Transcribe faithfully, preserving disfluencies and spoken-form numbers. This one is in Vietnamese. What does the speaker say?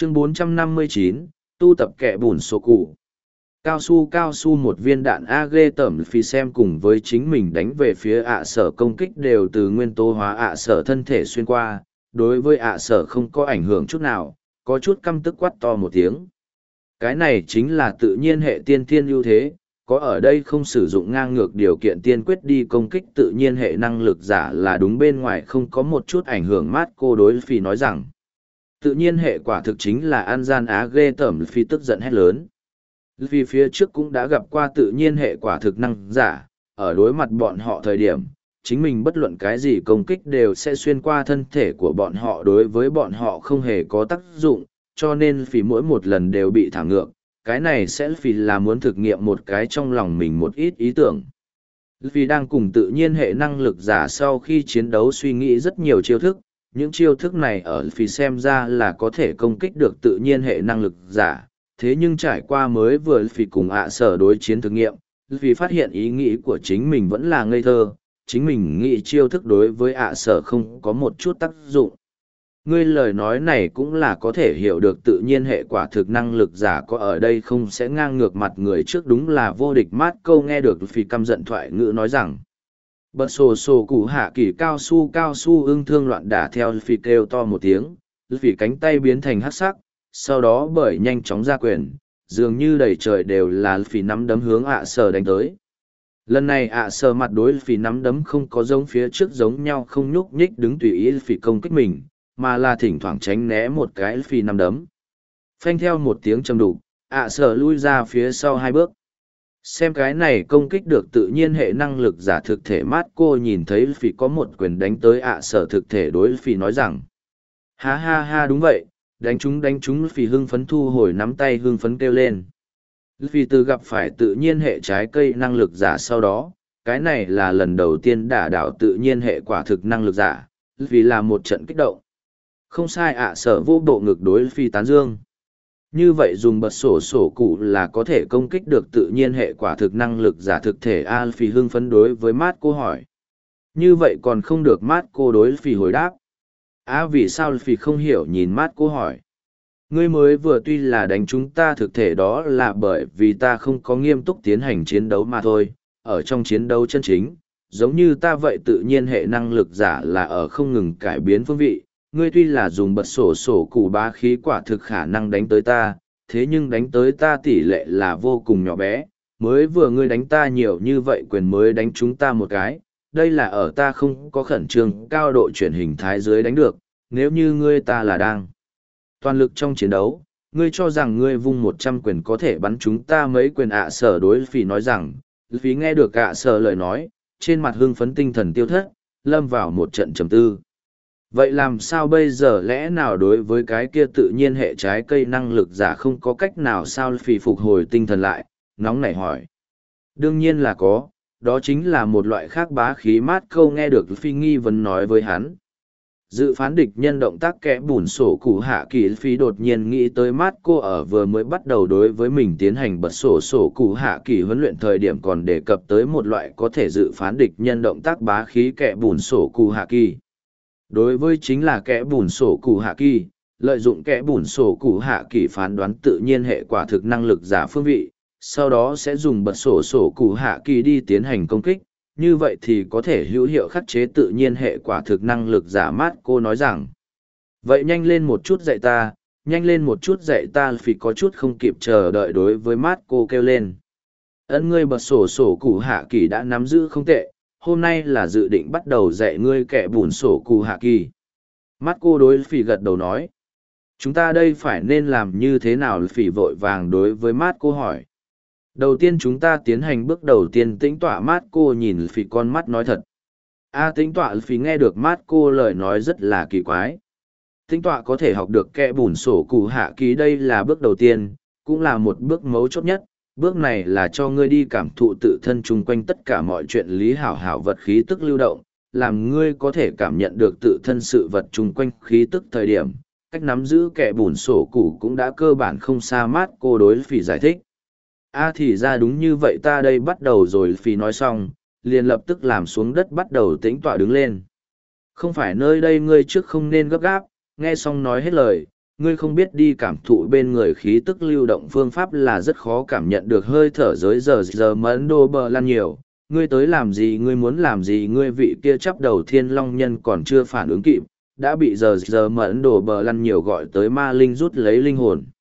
Chương bốn trăm năm mươi chín, tu tập kẻ bùn sổ cụ. Cao su cao su một viên đạn A ghê tởm phi xem cùng với chính mình đánh về phía ạ sở công kích đều từ nguyên tố hóa ạ sở thân thể xuyên qua, đối với ạ sở không có ảnh hưởng chút nào, có chút căm tức quát to một tiếng. Cái này chính là tự nhiên hệ tiên thiên ưu thế, có ở đây không sử dụng ngang ngược điều kiện tiên quyết đi công kích tự nhiên hệ năng lực giả là đúng bên ngoài không có một chút ảnh hưởng mát cô đối phi nói rằng. Tự nhiên hệ quả thực chính là an gian á ghê tởm phi tức giận hét lớn. Vì phía trước cũng đã gặp qua tự nhiên hệ quả thực năng giả, ở đối mặt bọn họ thời điểm, chính mình bất luận cái gì công kích đều sẽ xuyên qua thân thể của bọn họ đối với bọn họ không hề có tác dụng, cho nên vì mỗi một lần đều bị thả ngược, cái này sẽ vì là muốn thực nghiệm một cái trong lòng mình một ít ý tưởng. Vì đang cùng tự nhiên hệ năng lực giả sau khi chiến đấu suy nghĩ rất nhiều chiêu thức, những chiêu thức này ở vì xem ra là có thể công kích được tự nhiên hệ năng lực giả. Thế nhưng trải qua mới vừa vì cùng ạ sở đối chiến thực nghiệm, vì phát hiện ý nghĩ của chính mình vẫn là ngây thơ, chính mình nghĩ chiêu thức đối với ạ sở không có một chút tác dụng. Ngươi lời nói này cũng là có thể hiểu được tự nhiên hệ quả thực năng lực giả có ở đây không sẽ ngang ngược mặt người trước đúng là vô địch mát câu nghe được vì căm giận thoại ngữ nói rằng. Bật sổ sổ củ hạ kỳ cao su cao su ưng thương loạn đả theo phi kêu to một tiếng, vì cánh tay biến thành hắc sắc, sau đó bởi nhanh chóng ra quyền, dường như đầy trời đều là phỉ nắm đấm hướng ạ sở đánh tới. Lần này ạ sở mặt đối phỉ nắm đấm không có giống phía trước giống nhau không nhúc nhích đứng tùy ý phỉ công kích mình, mà là thỉnh thoảng tránh né một cái phỉ nắm đấm. Phanh theo một tiếng trầm đục, ạ sở lui ra phía sau hai bước. Xem cái này công kích được tự nhiên hệ năng lực giả thực thể mát cô nhìn thấy phỉ có một quyền đánh tới ạ sở thực thể đối phỉ nói rằng. Ha ha ha đúng vậy. Đánh chúng đánh chúng phỉ hưng phấn thu hồi nắm tay hưng phấn kêu lên. Vì từ gặp phải tự nhiên hệ trái cây năng lực giả sau đó, cái này là lần đầu tiên đả đảo tự nhiên hệ quả thực năng lực giả, vì là một trận kích động. Không sai ạ sở vô bộ ngực đối phi tán dương. Như vậy dùng bật sổ sổ cụ là có thể công kích được tự nhiên hệ quả thực năng lực giả thực thể A phi hưng phấn đối với mát cô hỏi. Như vậy còn không được mát cô đối phi hồi đáp. À vì sao phỉ không hiểu nhìn mát cô hỏi. Ngươi mới vừa tuy là đánh chúng ta thực thể đó là bởi vì ta không có nghiêm túc tiến hành chiến đấu mà thôi. Ở trong chiến đấu chân chính, giống như ta vậy tự nhiên hệ năng lực giả là ở không ngừng cải biến phương vị. Ngươi tuy là dùng bật sổ sổ cụ bá khí quả thực khả năng đánh tới ta, thế nhưng đánh tới ta tỷ lệ là vô cùng nhỏ bé. Mới vừa ngươi đánh ta nhiều như vậy quyền mới đánh chúng ta một cái. Đây là ở ta không có khẩn trương cao độ chuyển hình thái dưới đánh được, nếu như ngươi ta là đang toàn lực trong chiến đấu, ngươi cho rằng ngươi vung một trăm quyền có thể bắn chúng ta mấy quyền ạ sở đối phỉ nói rằng, phí nghe được ạ sở lời nói, trên mặt hưng phấn tinh thần tiêu thất, lâm vào một trận trầm tư. Vậy làm sao bây giờ lẽ nào đối với cái kia tự nhiên hệ trái cây năng lực giả không có cách nào sao phỉ phục hồi tinh thần lại, nóng nảy hỏi. Đương nhiên là có. Đó chính là một loại khác bá khí mát câu nghe được phi nghi vấn nói với hắn. Dự phán địch nhân động tác kẽ bùn sổ cụ hạ kỳ phi đột nhiên nghĩ tới mát cô ở vừa mới bắt đầu đối với mình tiến hành bật sổ sổ cụ hạ kỳ huấn luyện thời điểm còn đề cập tới một loại có thể dự phán địch nhân động tác bá khí kẽ bùn sổ cụ hạ kỳ. Đối với chính là kẽ bùn sổ cụ hạ kỳ, lợi dụng kẽ bùn sổ cụ hạ kỳ phán đoán tự nhiên hệ quả thực năng lực giả phương vị, sau đó sẽ dùng bật sổ sổ cụ hạ kỳ đi tiến hành công kích, như vậy thì có thể hữu hiệu khắc chế tự nhiên hệ quả thực năng lực giả mát cô nói rằng. Vậy nhanh lên một chút dạy ta, nhanh lên một chút dạy ta vì có chút không kịp chờ đợi đối với mát cô kêu lên. Ấn ngươi bật sổ sổ cụ hạ kỳ đã nắm giữ không tệ, hôm nay là dự định bắt đầu dạy ngươi kẻ bùn sổ cụ hạ kỳ. Mát cô đối phỉ gật đầu nói. Chúng ta đây phải nên làm như thế nào phỉ vội vàng đối với mát cô hỏi. Đầu tiên chúng ta tiến hành bước đầu tiên tĩnh tọa mát cô nhìn phỉ con mắt nói thật. A à, tĩnh tọa phỉ nghe được mát cô lời nói rất là kỳ quái. Tĩnh tọa có thể học được kẽ bùn sổ cụ hạ kỳ đây là bước đầu tiên, cũng là một bước mấu chốt nhất. Bước này là cho ngươi đi cảm thụ tự thân chung quanh tất cả mọi chuyện lý hảo hảo vật khí tức lưu động, làm ngươi có thể cảm nhận được tự thân sự vật chung quanh khí tức thời điểm. Cách nắm giữ kẻ bùn sổ cụ cũng đã cơ bản không xa mát cô đối phỉ giải thích. A à thì ra đúng như vậy ta đây bắt đầu rồi phỉ nói xong, liền lập tức làm xuống đất bắt đầu tĩnh tọa đứng lên. Không phải nơi đây ngươi trước không nên gấp gáp, nghe xong nói hết lời, ngươi không biết đi cảm thụ bên người khí tức lưu động phương pháp là rất khó cảm nhận được hơi thở giới giờ giờ mẫn đô bờ lan nhiều. Ngươi tới làm gì, ngươi muốn làm gì, ngươi vị kia chắp đầu thiên long nhân còn chưa phản ứng kịp, đã bị giờ giờ mẫn đổ bờ lăn nhiều gọi tới ma linh rút lấy linh hồn.